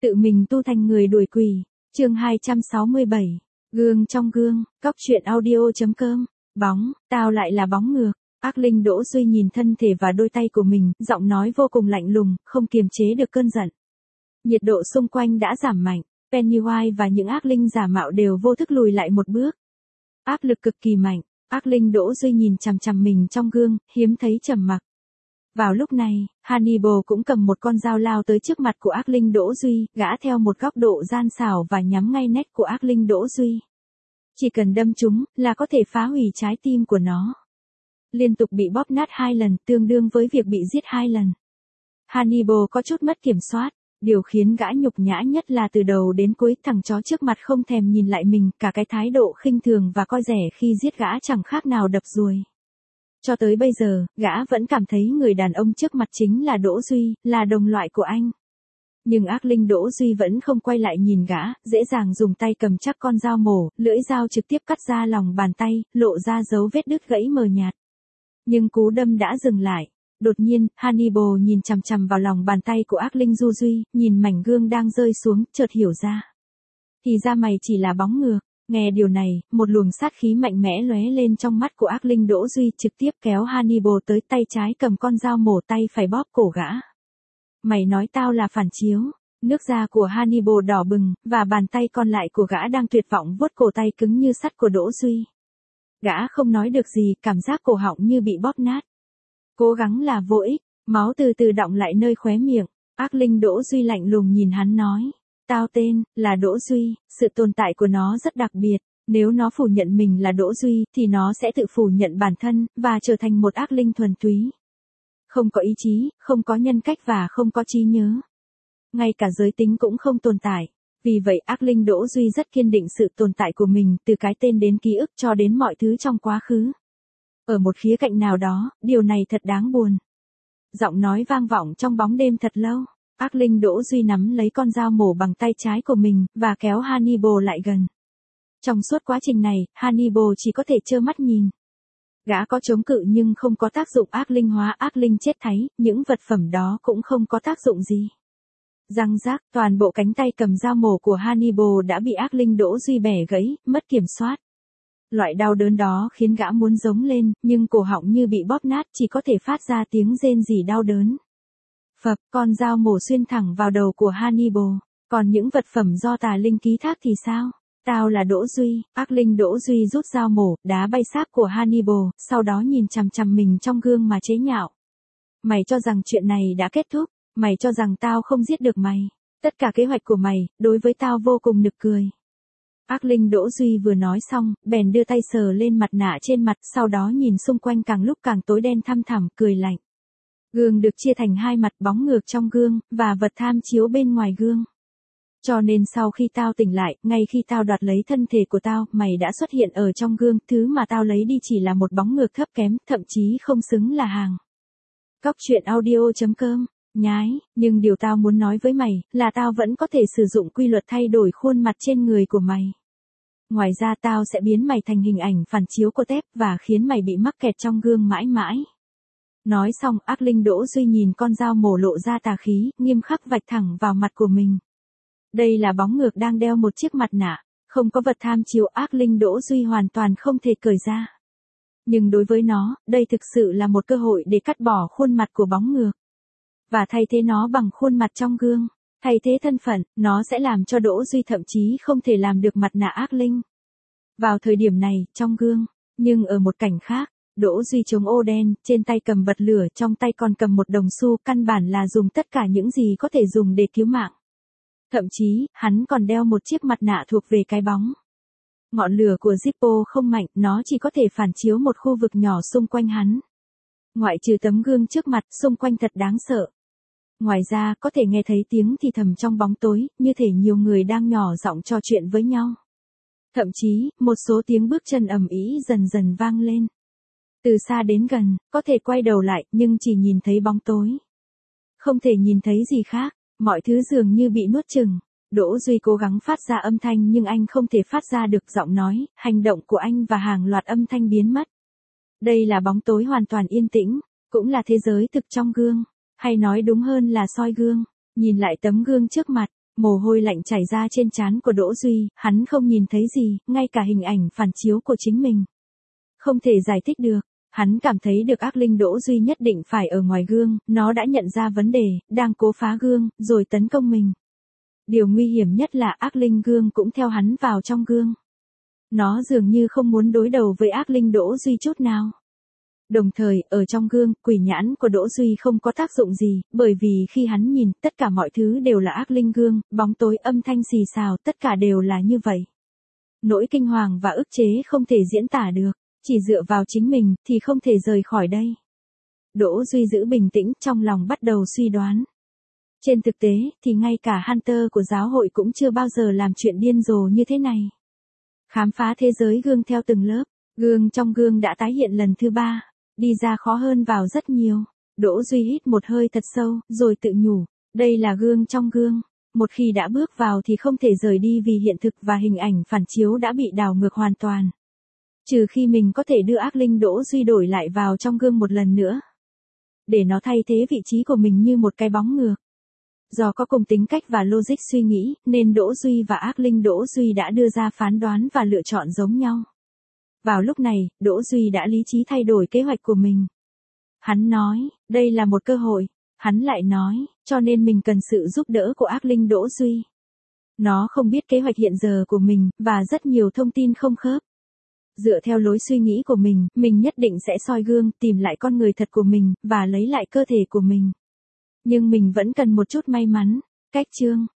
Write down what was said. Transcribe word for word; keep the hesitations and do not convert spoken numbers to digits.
Tự mình tu thành người đuổi quỷ. Chương hai trăm sáu mươi bảy. Gương trong gương, cóc truyện audio.com. Bóng, tao lại là bóng ngược. Ác linh Đỗ Duy nhìn thân thể và đôi tay của mình, giọng nói vô cùng lạnh lùng, không kiềm chế được cơn giận. Nhiệt độ xung quanh đã giảm mạnh, Pennywise và những ác linh giả mạo đều vô thức lùi lại một bước. Áp lực cực kỳ mạnh, ác linh Đỗ Duy nhìn chằm chằm mình trong gương, hiếm thấy trầm mặc. Vào lúc này, Hannibal cũng cầm một con dao lao tới trước mặt của ác linh Đỗ Duy, gã theo một góc độ gian xảo và nhắm ngay nét của ác linh Đỗ Duy. Chỉ cần đâm chúng, là có thể phá hủy trái tim của nó. Liên tục bị bóp nát hai lần, tương đương với việc bị giết hai lần. Hannibal có chút mất kiểm soát, điều khiến gã nhục nhã nhất là từ đầu đến cuối thằng chó trước mặt không thèm nhìn lại mình, cả cái thái độ khinh thường và coi rẻ khi giết gã chẳng khác nào đập ruồi. Cho tới bây giờ, gã vẫn cảm thấy người đàn ông trước mặt chính là Đỗ Duy, là đồng loại của anh. Nhưng ác linh Đỗ Duy vẫn không quay lại nhìn gã, dễ dàng dùng tay cầm chắc con dao mổ, lưỡi dao trực tiếp cắt ra lòng bàn tay, lộ ra dấu vết đứt gãy mờ nhạt. Nhưng cú đâm đã dừng lại. Đột nhiên, Hannibal nhìn chằm chằm vào lòng bàn tay của ác linh Du Duy, nhìn mảnh gương đang rơi xuống, chợt hiểu ra. Thì ra mày chỉ là bóng ngược. Nghe điều này, một luồng sát khí mạnh mẽ lóe lên trong mắt của ác linh Đỗ Duy, trực tiếp kéo Hannibal tới, tay trái cầm con dao mổ, tay phải bóp cổ gã. Mày nói tao là phản chiếu. Nước da của Hannibal đỏ bừng, và bàn tay còn lại của gã đang tuyệt vọng vuốt cổ tay cứng như sắt của Đỗ Duy. Gã không nói được gì, cảm giác cổ họng như bị bóp nát. Cố gắng là vô ích, máu từ từ đọng lại nơi khóe miệng. Ác linh Đỗ Duy lạnh lùng nhìn hắn nói. Tao tên, là Đỗ Duy, sự tồn tại của nó rất đặc biệt. Nếu nó phủ nhận mình là Đỗ Duy, thì nó sẽ tự phủ nhận bản thân, và trở thành một ác linh thuần túy. Không có ý chí, không có nhân cách và không có trí nhớ. Ngay cả giới tính cũng không tồn tại. Vì vậy ác linh Đỗ Duy rất kiên định sự tồn tại của mình, từ cái tên đến ký ức cho đến mọi thứ trong quá khứ. Ở một khía cạnh nào đó, điều này thật đáng buồn. Giọng nói vang vọng trong bóng đêm thật lâu. Ác linh Đỗ Duy nắm lấy con dao mổ bằng tay trái của mình, và kéo Hannibal lại gần. Trong suốt quá trình này, Hannibal chỉ có thể trơ mắt nhìn. Gã có chống cự nhưng không có tác dụng, ác linh hóa ác linh chết tháy, những vật phẩm đó cũng không có tác dụng gì. Răng rác, toàn bộ cánh tay cầm dao mổ của Hannibal đã bị ác linh Đỗ Duy bẻ gãy, mất kiểm soát. Loại đau đớn đó khiến gã muốn giống lên, nhưng cổ họng như bị bóp nát, chỉ có thể phát ra tiếng rên rỉ đau đớn. Phập, con dao mổ xuyên thẳng vào đầu của Hannibal. Còn những vật phẩm do tà linh ký thác thì sao? Tao là Đỗ Duy. Ác linh Đỗ Duy rút dao mổ, đá bay xác của Hannibal, sau đó nhìn chằm chằm mình trong gương mà chế nhạo. Mày cho rằng chuyện này đã kết thúc, mày cho rằng tao không giết được mày. Tất cả kế hoạch của mày, đối với tao vô cùng nực cười. Ác linh Đỗ Duy vừa nói xong, bèn đưa tay sờ lên mặt nạ trên mặt, sau đó nhìn xung quanh càng lúc càng tối đen thăm thẳm, cười lạnh. Gương được chia thành hai mặt, bóng ngược trong gương, và vật tham chiếu bên ngoài gương. Cho nên sau khi tao tỉnh lại, ngay khi tao đoạt lấy thân thể của tao, mày đã xuất hiện ở trong gương, thứ mà tao lấy đi chỉ là một bóng ngược thấp kém, thậm chí không xứng là hàng. Cóc truyện audio.com. Nhái, nhưng điều tao muốn nói với mày, là tao vẫn có thể sử dụng quy luật thay đổi khuôn mặt trên người của mày. Ngoài ra tao sẽ biến mày thành hình ảnh phản chiếu của tép, và khiến mày bị mắc kẹt trong gương mãi mãi. Nói xong, ác linh Đỗ Duy nhìn con dao mổ lộ ra tà khí, nghiêm khắc vạch thẳng vào mặt của mình. Đây là bóng ngược đang đeo một chiếc mặt nạ, không có vật tham chiếu, ác linh Đỗ Duy hoàn toàn không thể cởi ra. Nhưng đối với nó, đây thực sự là một cơ hội để cắt bỏ khuôn mặt của bóng ngược. Và thay thế nó bằng khuôn mặt trong gương. Thay thế thân phận, nó sẽ làm cho Đỗ Duy thậm chí không thể làm được mặt nạ ác linh. Vào thời điểm này, trong gương, nhưng ở một cảnh khác, Đỗ Duy chống ô đen, trên tay cầm bật lửa, trong tay còn cầm một đồng xu, căn bản là dùng tất cả những gì có thể dùng để cứu mạng. Thậm chí, hắn còn đeo một chiếc mặt nạ thuộc về cái bóng. Ngọn lửa của Zippo không mạnh, nó chỉ có thể phản chiếu một khu vực nhỏ xung quanh hắn. Ngoại trừ tấm gương trước mặt, xung quanh thật đáng sợ. Ngoài ra, có thể nghe thấy tiếng thì thầm trong bóng tối, như thể nhiều người đang nhỏ giọng trò chuyện với nhau. Thậm chí, một số tiếng bước chân ầm ĩ dần dần vang lên. Từ xa đến gần, có thể quay đầu lại, nhưng chỉ nhìn thấy bóng tối. Không thể nhìn thấy gì khác, mọi thứ dường như bị nuốt chửng. Đỗ Duy cố gắng phát ra âm thanh nhưng anh không thể phát ra được giọng nói, hành động của anh và hàng loạt âm thanh biến mất. Đây là bóng tối hoàn toàn yên tĩnh, cũng là thế giới thực trong gương. Hay nói đúng hơn là soi gương. Nhìn lại tấm gương trước mặt, Mồ hôi lạnh chảy ra trên trán của Đỗ Duy, hắn không nhìn thấy gì, ngay cả hình ảnh phản chiếu của chính mình. Không thể giải thích được, hắn cảm thấy được ác linh Đỗ Duy nhất định phải ở ngoài gương, nó đã nhận ra vấn đề, đang cố phá gương, rồi tấn công mình. Điều nguy hiểm nhất là ác linh gương cũng theo hắn vào trong gương. Nó dường như không muốn đối đầu với ác linh Đỗ Duy chút nào. Đồng thời, ở trong gương, quỷ nhãn của Đỗ Duy không có tác dụng gì, bởi vì khi hắn nhìn, tất cả mọi thứ đều là ác linh gương, bóng tối, âm thanh xì xào, tất cả đều là như vậy. Nỗi kinh hoàng và ức chế không thể diễn tả được, chỉ dựa vào chính mình, thì không thể rời khỏi đây. Đỗ Duy giữ bình tĩnh, trong lòng bắt đầu suy đoán. Trên thực tế, thì ngay cả Hunter của giáo hội cũng chưa bao giờ làm chuyện điên rồ như thế này. Khám phá thế giới gương theo từng lớp, gương trong gương đã tái hiện lần thứ ba. Đi ra khó hơn vào rất nhiều. Đỗ Duy hít một hơi thật sâu, rồi tự nhủ, đây là gương trong gương. Một khi đã bước vào thì không thể rời đi vì hiện thực và hình ảnh phản chiếu đã bị đảo ngược hoàn toàn. Trừ khi mình có thể đưa ác linh Đỗ Duy đổi lại vào trong gương một lần nữa. Để nó thay thế vị trí của mình như một cái bóng ngược. Do có cùng tính cách và logic suy nghĩ, nên Đỗ Duy và ác linh Đỗ Duy đã đưa ra phán đoán và lựa chọn giống nhau. Vào lúc này, Đỗ Duy đã lý trí thay đổi kế hoạch của mình. Hắn nói, đây là một cơ hội. Hắn lại nói, cho nên mình cần sự giúp đỡ của ác linh Đỗ Duy. Nó không biết kế hoạch hiện giờ của mình, và rất nhiều thông tin không khớp. Dựa theo lối suy nghĩ của mình, mình nhất định sẽ soi gương, tìm lại con người thật của mình, và lấy lại cơ thể của mình. Nhưng mình vẫn cần một chút may mắn. Cách chương